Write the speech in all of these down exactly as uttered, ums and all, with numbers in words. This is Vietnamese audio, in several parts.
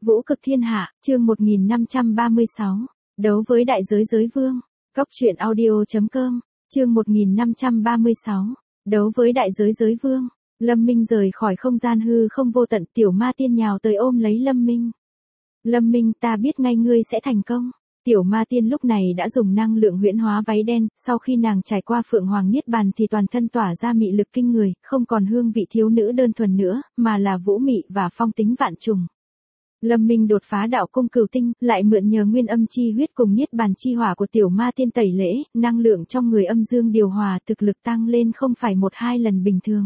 Vũ cực thiên hạ, chương một nghìn năm trăm ba mươi sáu. Đấu với đại giới giới vương. Cóc truyện audio.com, chương một nghìn năm trăm ba mươi sáu. Đấu với đại giới giới vương. Lâm Minh rời khỏi không gian hư không vô tận, tiểu ma tiên nhào tới ôm lấy Lâm Minh. Lâm Minh, ta biết ngay ngươi sẽ thành công. Tiểu ma tiên lúc này đã dùng năng lượng huyễn hóa váy đen, sau khi nàng trải qua phượng hoàng niết bàn thì toàn thân tỏa ra mị lực kinh người, không còn hương vị thiếu nữ đơn thuần nữa, mà là vũ mị và phong tính vạn trùng. Lâm Minh đột phá đạo cung cửu tinh, lại mượn nhờ nguyên âm chi huyết cùng niết bàn chi hỏa của tiểu ma tiên tẩy lễ, năng lượng trong người âm dương điều hòa, thực lực tăng lên không phải một hai lần bình thường.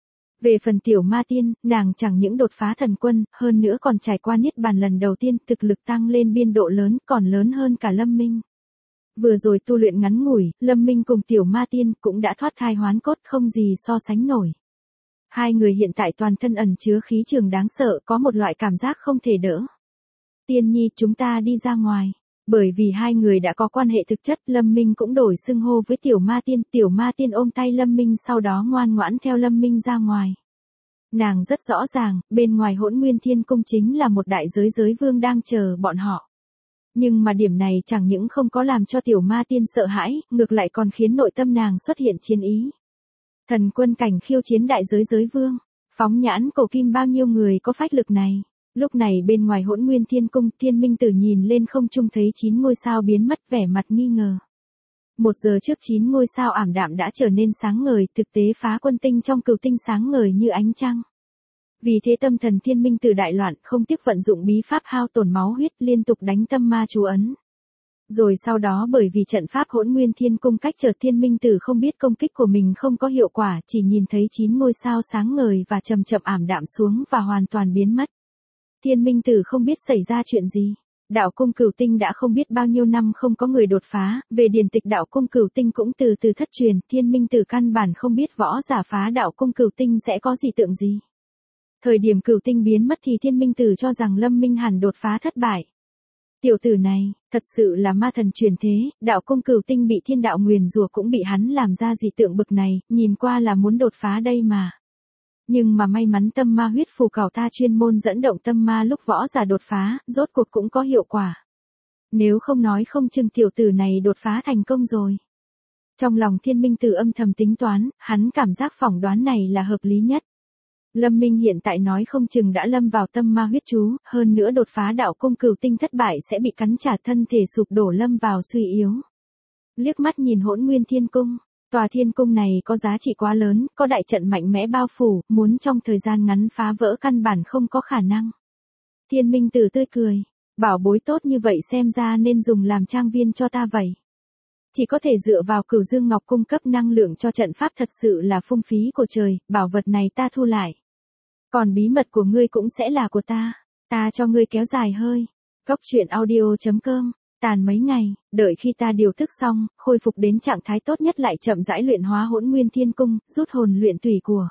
Về phần tiểu ma tiên, nàng chẳng những đột phá thần quân, hơn nữa còn trải qua niết bàn lần đầu tiên, thực lực tăng lên biên độ lớn, còn lớn hơn cả Lâm Minh. Vừa rồi tu luyện ngắn ngủi, Lâm Minh cùng tiểu ma tiên cũng đã thoát thai hoán cốt, không gì so sánh nổi. Hai người hiện tại toàn thân ẩn chứa khí trường đáng sợ, có một loại cảm giác không thể đỡ. Tiên nhi, chúng ta đi ra ngoài. Bởi vì hai người đã có quan hệ thực chất, Lâm Minh cũng đổi xưng hô với tiểu ma tiên. Tiểu ma tiên ôm tay Lâm Minh, sau đó ngoan ngoãn theo Lâm Minh ra ngoài. Nàng rất rõ ràng, bên ngoài Hỗn Nguyên Thiên Cung chính là một đại giới giới vương đang chờ bọn họ. Nhưng mà điểm này chẳng những không có làm cho tiểu ma tiên sợ hãi, ngược lại còn khiến nội tâm nàng xuất hiện chiến ý. Thần quân cảnh khiêu chiến đại giới giới vương, phóng nhãn cổ kim bao nhiêu người có phách lực này. Lúc này bên ngoài Hỗn Nguyên Thiên Cung, Thiên Minh Tử nhìn lên không trung thấy chín ngôi sao biến mất, vẻ mặt nghi ngờ. Một giờ trước chín ngôi sao ảm đạm đã trở nên sáng ngời, thực tế phá quân tinh trong cửu tinh sáng ngời như ánh trăng. Vì thế tâm thần Thiên Minh Tử đại loạn, không tiếc vận dụng bí pháp hao tổn máu huyết, liên tục đánh tâm ma chú ấn. Rồi sau đó bởi vì trận pháp Hỗn Nguyên Thiên Cung cách trở, Thiên Minh Tử không biết công kích của mình không có hiệu quả, chỉ nhìn thấy chín ngôi sao sáng ngời và chậm chậm ảm đạm xuống và hoàn toàn biến mất. Thiên Minh Tử không biết xảy ra chuyện gì. Đạo cung cửu tinh đã không biết bao nhiêu năm không có người đột phá, về điển tịch đạo cung cửu tinh cũng từ từ thất truyền, Thiên Minh Tử căn bản không biết võ giả phá đạo cung cửu tinh sẽ có gì tượng gì. Thời điểm cửu tinh biến mất thì Thiên Minh Tử cho rằng Lâm Minh hẳn đột phá thất bại. Tiểu tử này, thật sự là ma thần truyền thế, đạo cung cửu tinh bị thiên đạo nguyền rủa cũng bị hắn làm ra dị tượng bực này, nhìn qua là muốn đột phá đây mà. Nhưng mà may mắn tâm ma huyết phù cảo ta chuyên môn dẫn động tâm ma lúc võ giả đột phá, rốt cuộc cũng có hiệu quả. Nếu không nói không chừng tiểu tử này đột phá thành công rồi. Trong lòng Thiên Minh Tử âm thầm tính toán, hắn cảm giác phỏng đoán này là hợp lý nhất. Lâm Minh hiện tại nói không chừng đã lâm vào tâm ma huyết chú, hơn nữa đột phá đạo cung cửu tinh thất bại sẽ bị cắn trả, thân thể sụp đổ lâm vào suy yếu. Liếc mắt nhìn Hỗn Nguyên Thiên Cung, tòa thiên cung này có giá trị quá lớn, có đại trận mạnh mẽ bao phủ, muốn trong thời gian ngắn phá vỡ căn bản không có khả năng. Thiên Minh Tử tươi cười, bảo bối tốt như vậy xem ra nên dùng làm trang viên cho ta vậy. Chỉ có thể dựa vào Cửu Dương Ngọc cung cấp năng lượng cho trận pháp, thật sự là phung phí của trời, bảo vật này ta thu lại. Còn bí mật của ngươi cũng sẽ là của ta, ta cho ngươi kéo dài hơi. Cóc truyện audio.com, tàn mấy ngày, đợi khi ta điều thức xong, khôi phục đến trạng thái tốt nhất lại chậm rãi luyện hóa Hỗn Nguyên Thiên Cung, rút hồn luyện tùy của.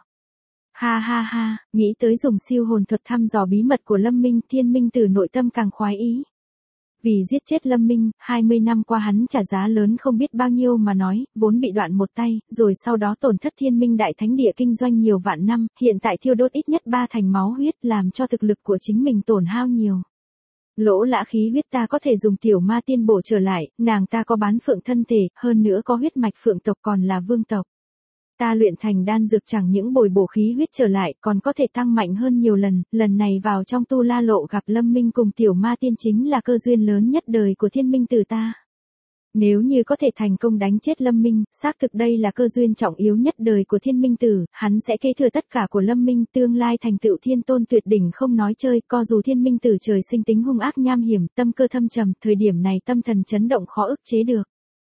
Ha ha ha, nghĩ tới dùng siêu hồn thuật thăm dò bí mật của Lâm Minh, Thiên Minh Tử nội tâm càng khoái ý. Vì giết chết Lâm Minh, hai mươi năm qua hắn trả giá lớn không biết bao nhiêu mà nói, vốn bị đoạn một tay, rồi sau đó tổn thất Thiên Minh Đại Thánh Địa kinh doanh nhiều vạn năm, hiện tại thiêu đốt ít nhất ba thành máu huyết, làm cho thực lực của chính mình tổn hao nhiều. Lỗ lã khí huyết ta có thể dùng tiểu ma tiên bổ trở lại, nàng ta có bán phượng thân thể, hơn nữa có huyết mạch phượng tộc còn là vương tộc. Ta luyện thành đan dược chẳng những bồi bổ khí huyết trở lại, còn có thể tăng mạnh hơn nhiều lần, lần này vào trong tu la lộ gặp Lâm Minh cùng tiểu ma tiên chính là cơ duyên lớn nhất đời của Thiên Minh Tử ta. Nếu như có thể thành công đánh chết Lâm Minh, xác thực đây là cơ duyên trọng yếu nhất đời của Thiên Minh Tử, hắn sẽ kế thừa tất cả của Lâm Minh, tương lai thành tựu thiên tôn tuyệt đỉnh không nói chơi, co dù Thiên Minh Tử trời sinh tính hung ác nham hiểm, tâm cơ thâm trầm, thời điểm này tâm thần chấn động khó ức chế được.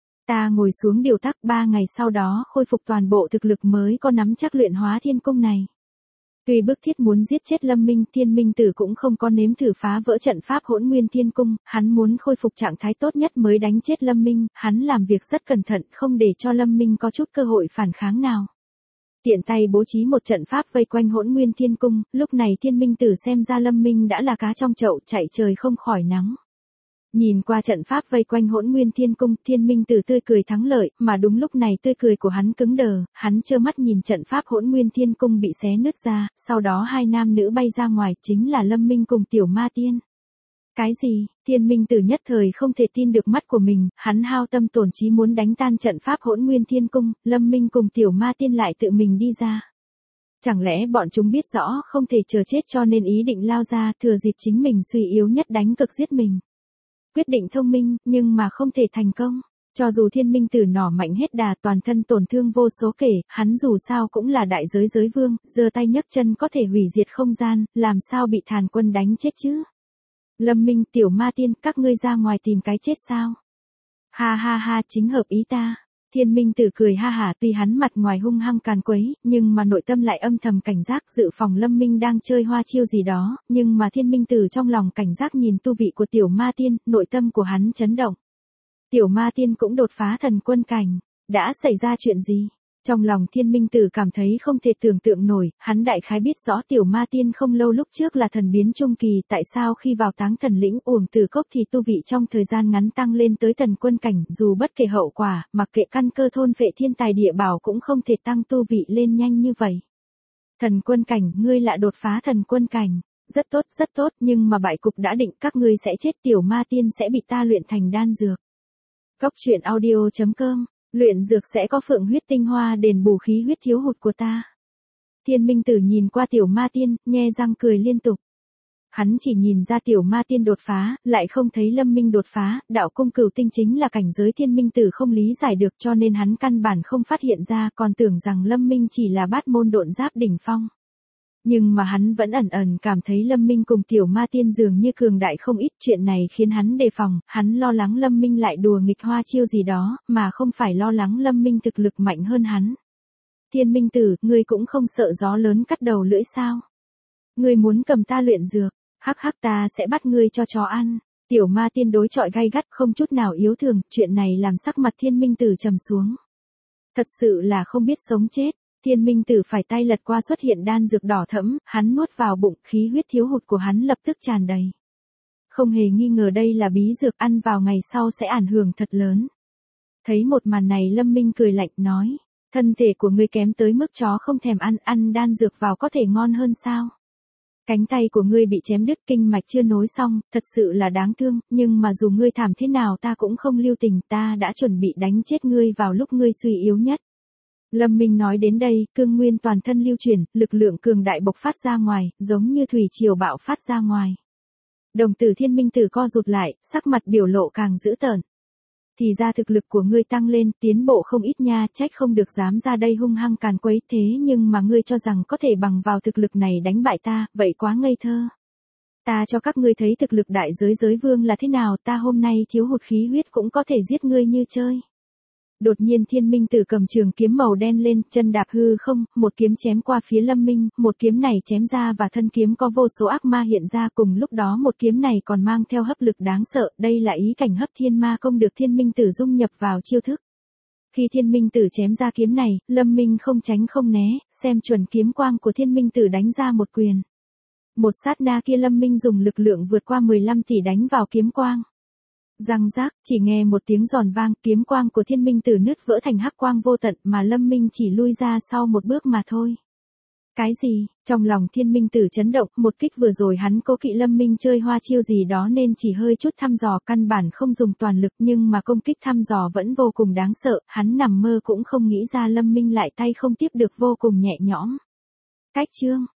Ta ngồi xuống điều tác, ba ngày sau đó khôi phục toàn bộ thực lực mới có nắm chắc luyện hóa thiên cung này. Tuy bức thiết muốn giết chết Lâm Minh, Thiên Minh Tử cũng không có nếm thử phá vỡ trận pháp Hỗn Nguyên Thiên Cung, hắn muốn khôi phục trạng thái tốt nhất mới đánh chết Lâm Minh, hắn làm việc rất cẩn thận, không để cho Lâm Minh có chút cơ hội phản kháng nào. Tiện tay bố trí một trận pháp vây quanh Hỗn Nguyên Thiên Cung, lúc này Thiên Minh Tử xem ra Lâm Minh đã là cá trong chậu, chạy trời không khỏi nắng. Nhìn qua trận pháp vây quanh Hỗn Nguyên Thiên Cung, Thiên Minh Tử tươi cười thắng lợi, mà đúng lúc này tươi cười của hắn cứng đờ, hắn trơ mắt nhìn trận pháp Hỗn Nguyên Thiên Cung bị xé nứt ra, sau đó hai nam nữ bay ra ngoài, chính là Lâm Minh cùng tiểu ma tiên. Cái gì? Thiên Minh Tử nhất thời không thể tin được mắt của mình, hắn hao tâm tổn trí muốn đánh tan trận pháp Hỗn Nguyên Thiên Cung, Lâm Minh cùng Tiểu Ma Tiên lại tự mình đi ra. Chẳng lẽ bọn chúng biết rõ không thể chờ chết cho nên ý định lao ra, thừa dịp chính mình suy yếu nhất đánh cực giết mình. Quyết định thông minh, nhưng mà không thể thành công. Cho dù Thiên Minh Tử nỏ mạnh hết đà, toàn thân tổn thương vô số kể, hắn dù sao cũng là đại giới giới vương, giơ tay nhấc chân có thể hủy diệt không gian, làm sao bị Thàn Quân đánh chết chứ? Lâm Minh, Tiểu Ma Tiên, các ngươi ra ngoài tìm cái chết sao? Ha ha ha, chính hợp ý ta. Thiên Minh Tử cười ha hả, tuy hắn mặt ngoài hung hăng càn quấy, nhưng mà nội tâm lại âm thầm cảnh giác, dự phòng Lâm Minh đang chơi hoa chiêu gì đó, nhưng mà Thiên Minh Tử trong lòng cảnh giác nhìn tu vị của Tiểu Ma Tiên, nội tâm của hắn chấn động. Tiểu Ma Tiên cũng đột phá thần quân cảnh, đã xảy ra chuyện gì? Trong lòng Thiên Minh Tử cảm thấy không thể tưởng tượng nổi, hắn đại khái biết rõ Tiểu Ma Tiên không lâu lúc trước là thần biến trung kỳ, tại sao khi vào Táng Thần Lĩnh Uổng Tử Cốc thì tu vị trong thời gian ngắn tăng lên tới thần quân cảnh, dù bất kể hậu quả, mặc kệ căn cơ thôn phệ thiên tài địa bảo cũng không thể tăng tu vị lên nhanh như vậy. Thần quân cảnh, ngươi lại đột phá thần quân cảnh, rất tốt, rất tốt, nhưng mà bại cục đã định, các ngươi sẽ chết, Tiểu Ma Tiên sẽ bị ta luyện thành đan dược. Cốc truyện audio chấm com. Luyện dược sẽ có phượng huyết tinh hoa đền bù khí huyết thiếu hụt của ta. Thiên Minh Tử nhìn qua Tiểu Ma Tiên, nhe răng cười liên tục. Hắn chỉ nhìn ra Tiểu Ma Tiên đột phá, lại không thấy Lâm Minh đột phá, đạo cung cửu tinh chính là cảnh giới Thiên Minh Tử không lý giải được cho nên hắn căn bản không phát hiện ra, còn tưởng rằng Lâm Minh chỉ là bát môn độn giáp đỉnh phong. Nhưng mà hắn vẫn ẩn ẩn cảm thấy Lâm Minh cùng Tiểu Ma Tiên dường như cường đại không ít, chuyện này khiến hắn đề phòng, hắn lo lắng Lâm Minh lại đùa nghịch hoa chiêu gì đó, mà không phải lo lắng Lâm Minh thực lực mạnh hơn hắn. Thiên Minh Tử, ngươi cũng không sợ gió lớn cắt đầu lưỡi sao? Ngươi muốn cầm ta luyện dược, hắc hắc ta sẽ bắt ngươi cho chó ăn. Tiểu Ma Tiên đối chọi gay gắt không chút nào yếu thường, chuyện này làm sắc mặt Thiên Minh Tử trầm xuống. Thật sự là không biết sống chết. Thiên Minh Tử phải tay lật qua xuất hiện đan dược đỏ thẫm, hắn nuốt vào bụng, khí huyết thiếu hụt của hắn lập tức tràn đầy. Không hề nghi ngờ đây là bí dược, ăn vào ngày sau sẽ ảnh hưởng thật lớn. Thấy một màn này Lâm Minh cười lạnh nói, thân thể của ngươi kém tới mức chó không thèm ăn, ăn đan dược vào có thể ngon hơn sao? Cánh tay của ngươi bị chém đứt, kinh mạch chưa nối xong, thật sự là đáng thương, nhưng mà dù ngươi thảm thế nào ta cũng không lưu tình, ta đã chuẩn bị đánh chết ngươi vào lúc ngươi suy yếu nhất. Lâm Minh nói đến đây, cương nguyên toàn thân lưu chuyển, lực lượng cường đại bộc phát ra ngoài, giống như thủy triều bạo phát ra ngoài. Đồng tử Thiên Minh Tử co rụt lại, sắc mặt biểu lộ càng dữ tợn. Thì ra thực lực của ngươi tăng lên, tiến bộ không ít nha, trách không được dám ra đây hung hăng càn quấy, thế nhưng mà ngươi cho rằng có thể bằng vào thực lực này đánh bại ta, vậy quá ngây thơ. Ta cho các ngươi thấy thực lực đại giới giới vương là thế nào, ta hôm nay thiếu hụt khí huyết cũng có thể giết ngươi như chơi. Đột nhiên Thiên Minh Tử cầm trường kiếm màu đen lên, chân đạp hư không, một kiếm chém qua phía Lâm Minh, một kiếm này chém ra và thân kiếm có vô số ác ma hiện ra, cùng lúc đó một kiếm này còn mang theo hấp lực đáng sợ, đây là ý cảnh hấp thiên ma công được Thiên Minh Tử dung nhập vào chiêu thức. Khi Thiên Minh Tử chém ra kiếm này, Lâm Minh không tránh không né, xem chuẩn kiếm quang của Thiên Minh Tử đánh ra một quyền. Một sát na kia Lâm Minh dùng lực lượng vượt qua mười lăm tỷ đánh vào kiếm quang. Răng rác, chỉ nghe một tiếng giòn vang, kiếm quang của Thiên Minh Tử nứt vỡ thành hắc quang vô tận mà Lâm Minh chỉ lui ra sau một bước mà thôi. Cái gì? Trong lòng Thiên Minh Tử chấn động, một kích vừa rồi hắn cố kỵ Lâm Minh chơi hoa chiêu gì đó nên chỉ hơi chút thăm dò, căn bản không dùng toàn lực, nhưng mà công kích thăm dò vẫn vô cùng đáng sợ, hắn nằm mơ cũng không nghĩ ra Lâm Minh lại tay không tiếp được, vô cùng nhẹ nhõm. Cách chương